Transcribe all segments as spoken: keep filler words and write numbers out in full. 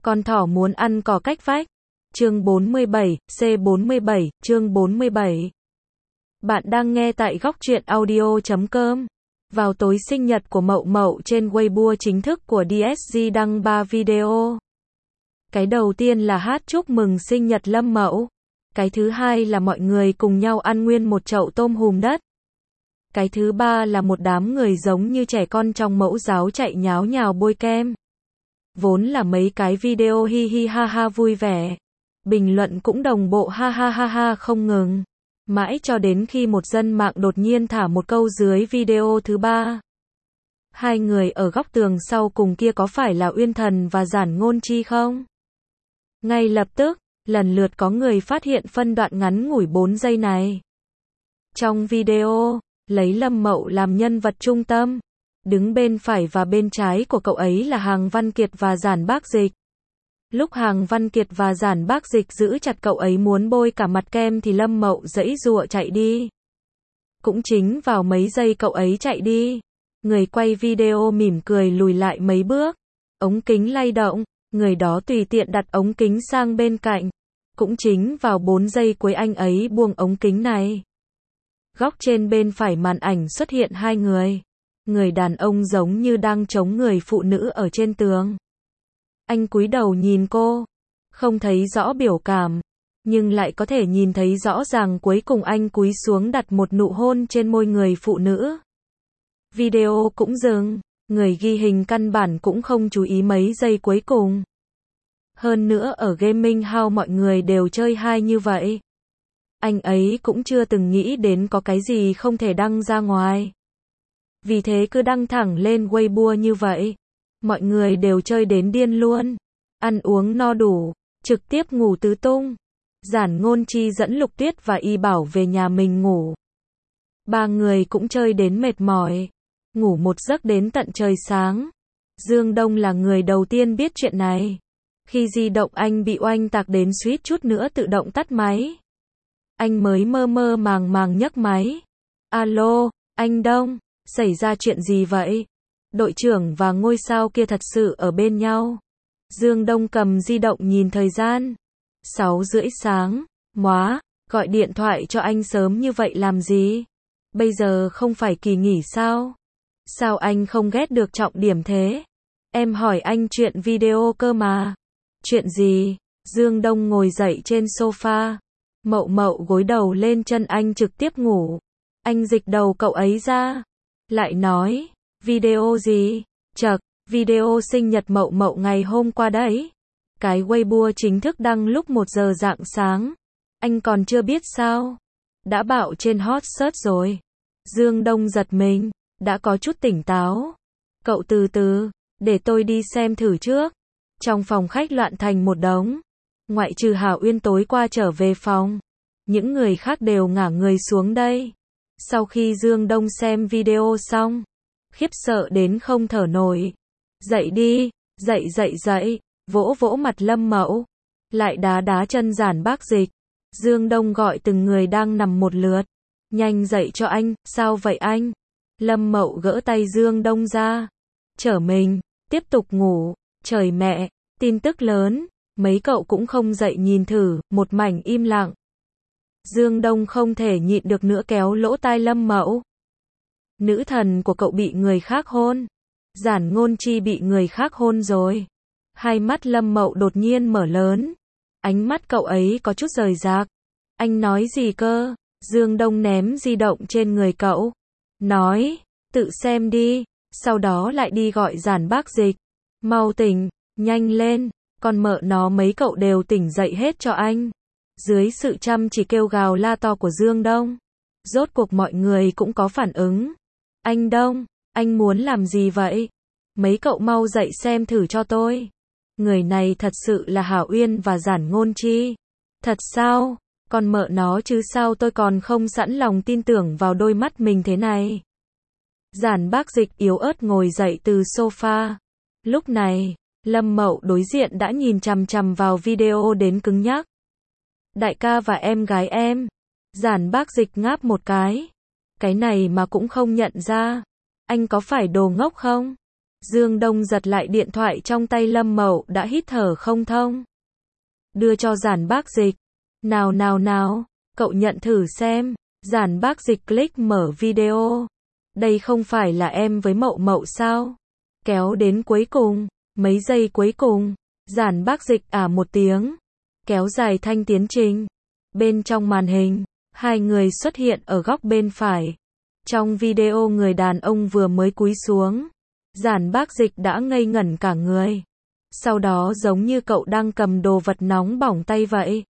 Con thỏ muốn ăn cỏ cách vách. Chương bốn mươi bảy, C bốn mươi bảy, chương bốn mươi bảy. Bạn đang nghe tại góc truyện audio chấm com. Vào tối sinh nhật của Mậu Mậu trên Weibo chính thức của đê ét giê đăng ba video. Cái đầu tiên là hát chúc mừng sinh nhật Lâm Mậu. Cái thứ hai là mọi người cùng nhau ăn nguyên một chậu tôm hùm đất. Cái thứ ba là một đám người giống như trẻ con trong mẫu giáo chạy nháo nhào bôi kem. Vốn là mấy cái video hi hi ha ha vui vẻ. Bình luận cũng đồng bộ ha ha ha ha không ngừng. Mãi cho đến khi một dân mạng đột nhiên thả một câu dưới video thứ ba. Hai người ở góc tường sau cùng kia có phải là Uyên Thần và Giản Ngôn Chi không? Ngay lập tức, lần lượt có người phát hiện phân đoạn ngắn ngủi bốn giây này. Trong video, lấy Lâm Mậu làm nhân vật trung tâm. Đứng bên phải và bên trái của cậu ấy là Hàng Văn Kiệt và Giản Bác Dịch. Lúc Hàng Văn Kiệt và Giản Bác Dịch giữ chặt cậu ấy muốn bôi cả mặt kem thì Lâm Mậu giãy giụa chạy đi. Cũng chính vào mấy giây cậu ấy chạy đi, người quay video mỉm cười lùi lại mấy bước. Ống kính lay động, người đó tùy tiện đặt ống kính sang bên cạnh. Cũng chính vào bốn giây cuối anh ấy buông ống kính này. Góc trên bên phải màn ảnh xuất hiện hai người. Người đàn ông giống như đang chống người phụ nữ ở trên tường. Anh cúi đầu nhìn cô, không thấy rõ biểu cảm, nhưng lại có thể nhìn thấy rõ ràng cuối cùng anh cúi xuống đặt một nụ hôn trên môi người phụ nữ. Video cũng dừng, người ghi hình căn bản cũng không chú ý mấy giây cuối cùng. Hơn nữa ở Gaming House mọi người đều chơi hay như vậy. Anh ấy cũng chưa từng nghĩ đến có cái gì không thể đăng ra ngoài. Vì thế cứ đăng thẳng lên Weibo như vậy. Mọi người đều chơi đến điên luôn. Ăn uống no đủ, trực tiếp ngủ tứ tung. Giản Ngôn Chi dẫn Lục Tuyết và Y Bảo về nhà mình ngủ. Ba người cũng chơi đến mệt mỏi. Ngủ một giấc đến tận trời sáng. Dương Đông là người đầu tiên biết chuyện này. Khi di động anh bị oanh tạc đến suýt chút nữa tự động tắt máy. Anh mới mơ mơ màng màng nhấc máy. Alo, anh Đông, xảy ra chuyện gì vậy? Đội trưởng và ngôi sao kia thật sự ở bên nhau. Dương Đông cầm di động nhìn thời gian. Sáu rưỡi sáng. Móa, gọi điện thoại cho anh sớm như vậy làm gì? Bây giờ không phải kỳ nghỉ sao? Sao anh không ghét được trọng điểm thế? Em hỏi anh chuyện video cơ mà. Chuyện gì? Dương Đông ngồi dậy trên sofa. Mậu Mậu gối đầu lên chân anh trực tiếp ngủ. Anh dịch đầu cậu ấy ra. Lại nói. Video gì? Chậc, video sinh nhật Mậu Mậu ngày hôm qua đấy. Cái Weibo chính thức đăng lúc một giờ rạng sáng. Anh còn chưa biết sao? Đã bạo trên hot search rồi. Dương Đông giật mình, đã có chút tỉnh táo. Cậu từ từ, để tôi đi xem thử trước. Trong phòng khách loạn thành một đống. Ngoại trừ Hảo Uyên tối qua trở về phòng. Những người khác đều ngả người xuống đây. Sau khi Dương Đông xem video xong, khiếp sợ đến không thở nổi. Dậy đi, dậy dậy dậy, vỗ vỗ mặt Lâm Mậu. Lại đá đá chân Giản Bác Dịch. Dương Đông gọi từng người đang nằm một lượt. Nhanh dậy cho anh, sao vậy anh? Lâm Mậu gỡ tay Dương Đông ra. Chở mình, tiếp tục ngủ. Trời mẹ, tin tức lớn. Mấy cậu cũng không dậy nhìn thử, một mảnh im lặng. Dương Đông không thể nhịn được nữa kéo lỗ tai Lâm Mậu. Nữ thần của cậu bị người khác hôn. Giản Ngôn Chi bị người khác hôn rồi. Hai mắt Lâm Mậu đột nhiên mở lớn. Ánh mắt cậu ấy có chút rời rạc. Anh nói gì cơ? Dương Đông ném di động trên người cậu. Nói, tự xem đi. Sau đó lại đi gọi Giản Bác Dịch. Mau tỉnh, nhanh lên. Còn mợ nó mấy cậu đều tỉnh dậy hết cho anh. Dưới sự chăm chỉ kêu gào la to của Dương Đông. Rốt cuộc mọi người cũng có phản ứng. Anh Đông, anh muốn làm gì vậy? Mấy cậu mau dậy xem thử cho tôi. Người này thật sự là Hảo Uyên và Giản Ngôn Chi. Thật sao? Còn mợ nó chứ sao tôi còn không sẵn lòng tin tưởng vào đôi mắt mình thế này. Giản Bác Dịch yếu ớt ngồi dậy từ sofa. Lúc này, Lâm Mậu đối diện đã nhìn chằm chằm vào video đến cứng nhắc. Đại ca và em gái em. Giản Bác Dịch ngáp một cái. Cái này mà cũng không nhận ra. Anh có phải đồ ngốc không? Dương Đông giật lại điện thoại trong tay Lâm Mậu đã hít thở không thông. Đưa cho Giản Bác Dịch. Nào nào nào, cậu nhận thử xem. Giản Bác Dịch click mở video. Đây không phải là em với Mậu Mậu sao? Kéo đến cuối cùng, mấy giây cuối cùng, Giản Bác Dịch ả một tiếng. Kéo dài thanh tiến trình. Bên trong màn hình, hai người xuất hiện ở góc bên phải. Trong video người đàn ông vừa mới cúi xuống. Giản Bác Dịch đã ngây ngẩn cả người. Sau đó giống như cậu đang cầm đồ vật nóng bỏng tay vậy.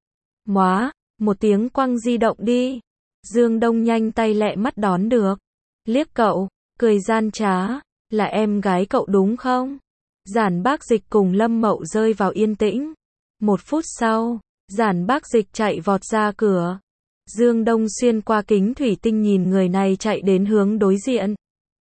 Móa, một tiếng quăng di động đi. Dương Đông nhanh tay lẹ mắt đón được. Liếc cậu, cười gian trá. Là em gái cậu đúng không? Giản Bác Dịch cùng Lâm Mậu rơi vào yên tĩnh. Một phút sau, Giản Bác Dịch chạy vọt ra cửa. Dương Đông xuyên qua kính thủy tinh nhìn người này chạy đến hướng đối diện.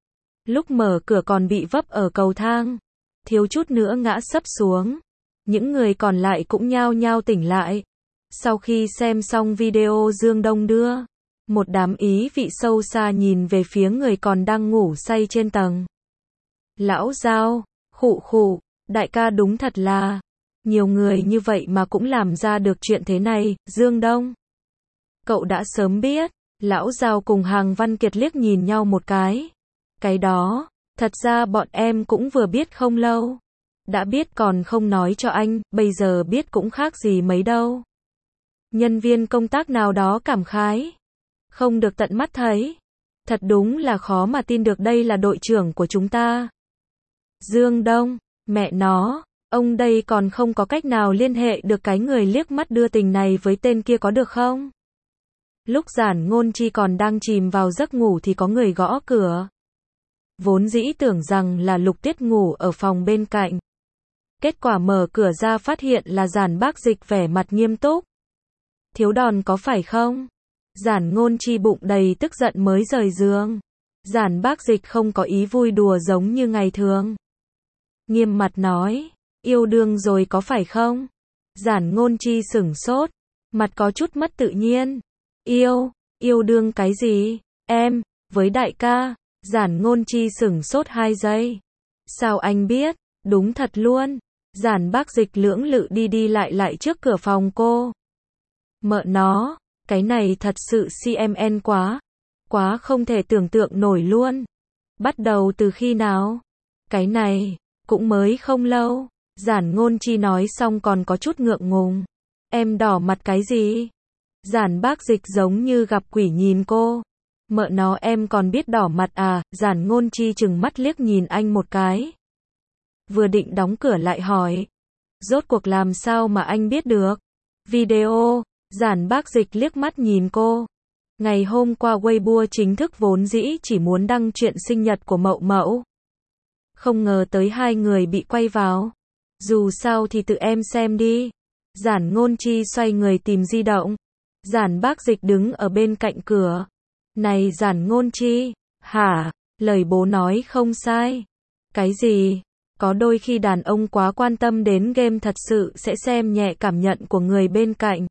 Lúc mở cửa còn bị vấp ở cầu thang. Thiếu chút nữa ngã sấp xuống. Những người còn lại cũng nhao nhao tỉnh lại. Sau khi xem xong video Dương Đông đưa, một đám ý vị sâu xa nhìn về phía người còn đang ngủ say trên tầng. Lão Giao, khụ khụ, đại ca đúng thật là, nhiều người như vậy mà cũng làm ra được chuyện thế này, Dương Đông. Cậu đã sớm biết, Lão Giao cùng Hàng Văn Kiệt liếc nhìn nhau một cái. Cái đó, thật ra bọn em cũng vừa biết không lâu. Đã biết còn không nói cho anh, bây giờ biết cũng khác gì mấy đâu. Nhân viên công tác nào đó cảm khái. Không được tận mắt thấy. Thật đúng là khó mà tin được đây là đội trưởng của chúng ta. Dương Đông, mẹ nó, ông đây còn không có cách nào liên hệ được cái người liếc mắt đưa tình này với tên kia có được không? Lúc Giản Ngôn Chi còn đang chìm vào giấc ngủ thì có người gõ cửa. Vốn dĩ tưởng rằng là Lục Tiết ngủ ở phòng bên cạnh. Kết quả mở cửa ra phát hiện là Giản Bác Dịch vẻ mặt nghiêm túc. Thiếu đòn có phải không? Giản Ngôn Chi bụng đầy tức giận mới rời giường. Giản Bác Dịch không có ý vui đùa giống như ngày thường. Nghiêm mặt nói, yêu đương rồi có phải không? Giản Ngôn Chi sửng sốt, mặt có chút mất tự nhiên. Yêu, yêu đương cái gì? Em, với đại ca. Giản Ngôn Chi sửng sốt hai giây. Sao anh biết? Đúng thật luôn. Giản Bác Dịch lưỡng lự đi đi lại lại trước cửa phòng cô. Mợ nó, cái này thật sự xê em en quá. Quá không thể tưởng tượng nổi luôn. Bắt đầu từ khi nào? Cái này, cũng mới không lâu. Giản Ngôn Chi nói xong còn có chút ngượng ngùng. Em đỏ mặt cái gì? Giản Bác Dịch giống như gặp quỷ nhìn cô. Mợ nó em còn biết đỏ mặt à? Giản Ngôn Chi chừng mắt liếc nhìn anh một cái. Vừa định đóng cửa lại hỏi. Rốt cuộc làm sao mà anh biết được? Video, Giản Bác Dịch liếc mắt nhìn cô. Ngày hôm qua Weibo chính thức vốn dĩ chỉ muốn đăng chuyện sinh nhật của Mậu Mậu. Không ngờ tới hai người bị quay vào. Dù sao thì tự em xem đi. Giản Ngôn Chi xoay người tìm di động. Giản Bác Dịch đứng ở bên cạnh cửa. Này Giản Ngôn Chi, hả? Lời bố nói không sai. Cái gì? Có đôi khi đàn ông quá quan tâm đến game thật sự sẽ xem nhẹ cảm nhận của người bên cạnh.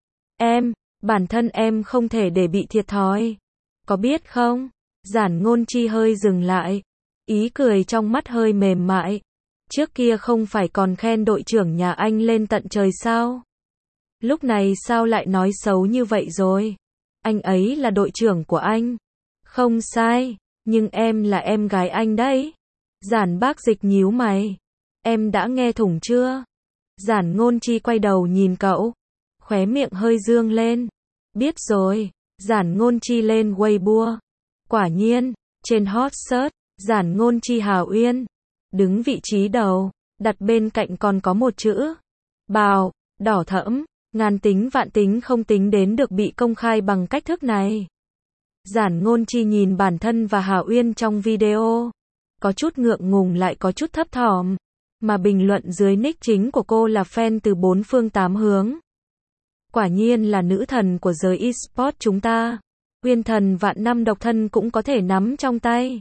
Em, bản thân em không thể để bị thiệt thòi. Có biết không? Giản Ngôn Chi hơi dừng lại. Ý cười trong mắt hơi mềm mại. Trước kia không phải còn khen đội trưởng nhà anh lên tận trời sao? Lúc này sao lại nói xấu như vậy rồi? Anh ấy là đội trưởng của anh. Không sai, nhưng em là em gái anh đấy. Giản Bác Dịch nhíu mày. Em đã nghe thủng chưa? Giản Ngôn Chi quay đầu nhìn cậu. Khóe miệng hơi dương lên. Biết rồi. Giản Ngôn Chi lên Weibo. Quả nhiên, trên hot search, Giản Ngôn Chi Hào Uyên. Đứng vị trí đầu, đặt bên cạnh còn có một chữ. Bào, đỏ thẫm. Ngàn tính vạn tính không tính đến được bị công khai bằng cách thức này. Giản Ngôn Chi nhìn bản thân và Hào Uyên trong video. Có chút ngượng ngùng lại có chút thấp thỏm. Mà bình luận dưới nick chính của cô là fan từ bốn phương tám hướng. Quả nhiên là nữ thần của giới e-sport chúng ta. Uyên thần vạn năm độc thân cũng có thể nắm trong tay.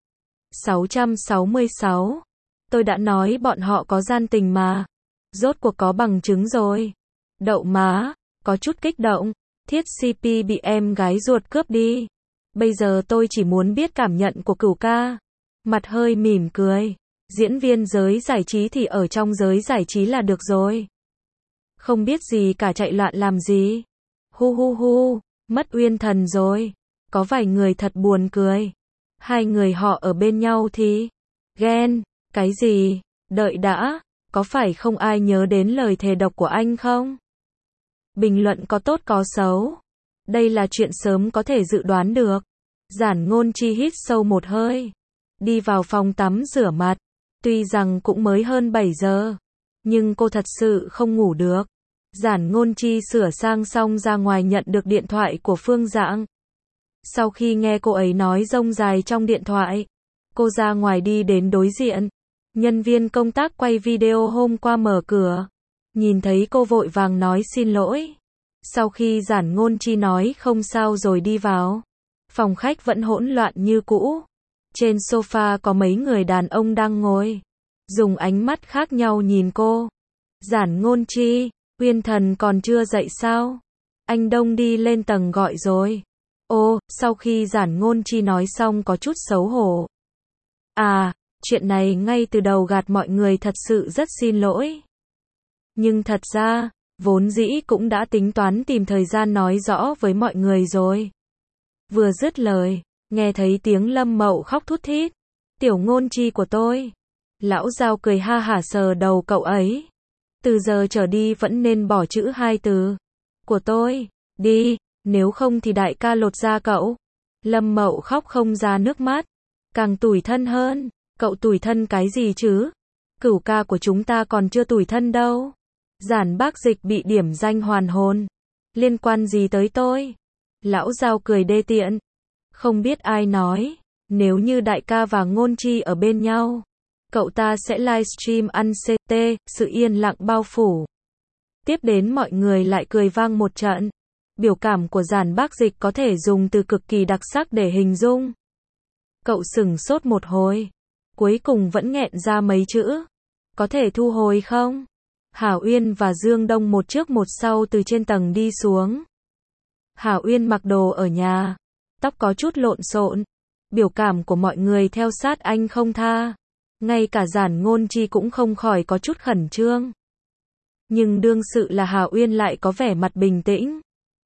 sáu trăm sáu mươi sáu. Tôi đã nói bọn họ có gian tình mà. Rốt cuộc có bằng chứng rồi. Đậu má, có chút kích động. Thiết xê pê bị em gái ruột cướp đi. Bây giờ tôi chỉ muốn biết cảm nhận của Cửu ca. mặt hơi mỉm cười. Diễn viên giới giải trí thì ở trong giới giải trí là được rồi. Không biết gì cả chạy loạn làm gì. Hu hu hu, mất Uyên Thần rồi. Có vài người thật buồn cười. Hai người họ ở bên nhau thì ghen, cái gì? Đợi đã, có phải không ai nhớ đến lời thề độc của anh không? Bình luận có tốt có xấu. Đây là chuyện sớm có thể dự đoán được. Giản Ngôn Chi hít sâu một hơi, đi vào phòng tắm rửa mặt. Tuy rằng cũng mới hơn bảy giờ, nhưng cô thật sự không ngủ được. Giản Ngôn Chi sửa sang xong ra ngoài nhận được điện thoại của Phương Dạng. Sau khi nghe cô ấy nói rông dài trong điện thoại, cô ra ngoài đi đến đối diện. Nhân viên công tác quay video hôm qua mở cửa, nhìn thấy cô vội vàng nói xin lỗi. Sau khi Giản Ngôn Chi nói không sao rồi đi vào, phòng khách vẫn hỗn loạn như cũ. Trên sofa có mấy người đàn ông đang ngồi, dùng ánh mắt khác nhau nhìn cô. Giản Ngôn Chi, Uyên Thần còn chưa dậy sao? Anh Đông đi lên tầng gọi rồi. Ô, sau khi Giản Ngôn Chi nói xong có chút xấu hổ. À, chuyện này ngay từ đầu gạt mọi người, thật sự rất xin lỗi. Nhưng thật ra, vốn dĩ cũng đã tính toán tìm thời gian nói rõ với mọi người rồi. Vừa dứt lời, nghe thấy tiếng Lâm Mậu khóc thút thít. Tiểu Ngôn Chi của tôi. Lão Giao cười ha hả sờ đầu cậu ấy. Từ giờ trở đi vẫn nên bỏ chữ hai từ của tôi đi, nếu không thì đại ca lột da cậu. Lâm Mậu khóc không ra nước mắt, càng tủi thân hơn. Cậu tủi thân cái gì chứ? Cửu ca của chúng ta còn chưa tủi thân đâu. Giản Bác Dịch bị điểm danh hoàn hồn. Liên quan gì tới tôi? Lão Giao cười đê tiện. Không biết ai nói, nếu như đại ca và Ngôn Chi ở bên nhau, cậu ta sẽ livestream ăn xê tê, sự yên lặng bao phủ. Tiếp đến mọi người lại cười vang một trận. Biểu cảm của Giản Bác Dịch có thể dùng từ cực kỳ đặc sắc để hình dung. Cậu sửng sốt một hồi, cuối cùng vẫn nghẹn ra mấy chữ. Có thể thu hồi không? Hảo Uyên và Dương Đông một trước một sau từ trên tầng đi xuống. Hảo Uyên mặc đồ ở nhà, tóc có chút lộn xộn. Biểu cảm của mọi người theo sát anh không tha. Ngay cả Giản Ngôn Chi cũng không khỏi có chút khẩn trương. Nhưng đương sự là Hảo Uyên lại có vẻ mặt bình tĩnh.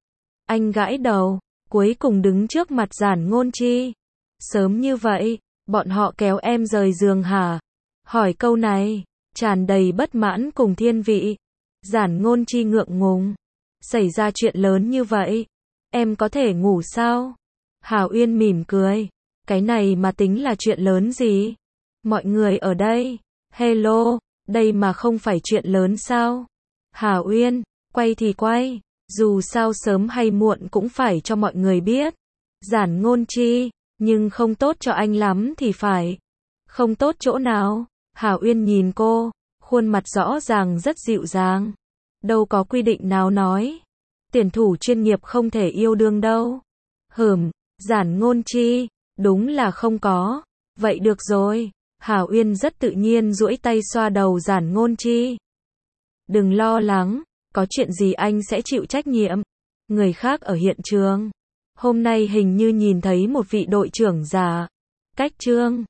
Anh gãi đầu, cuối cùng đứng trước mặt Giản Ngôn Chi. Sớm như vậy, bọn họ kéo em rời giường hả? Hỏi câu này, tràn đầy bất mãn cùng thiên vị. Giản Ngôn Chi ngượng ngùng. Xảy ra chuyện lớn như vậy, em có thể ngủ sao? Hảo Uyên mỉm cười. Cái này mà tính là chuyện lớn gì? Mọi người ở đây. Hello, đây mà không phải chuyện lớn sao? Hảo Uyên, quay thì quay. Dù sao sớm hay muộn cũng phải cho mọi người biết. Giản Ngôn Chi, nhưng không tốt cho anh lắm thì phải. Không tốt chỗ nào? Hảo Uyên nhìn cô, khuôn mặt rõ ràng rất dịu dàng. Đâu có quy định nào nói tuyển thủ chuyên nghiệp không thể yêu đương đâu. Hừm, Giản Ngôn Chi, đúng là không có. Vậy được rồi. Hảo Uyên rất tự nhiên duỗi tay xoa đầu Giản Ngôn Chi. Đừng lo lắng, có chuyện gì anh sẽ chịu trách nhiệm. Người khác ở hiện trường hôm nay hình như nhìn thấy một vị đội trưởng già. Cách Trương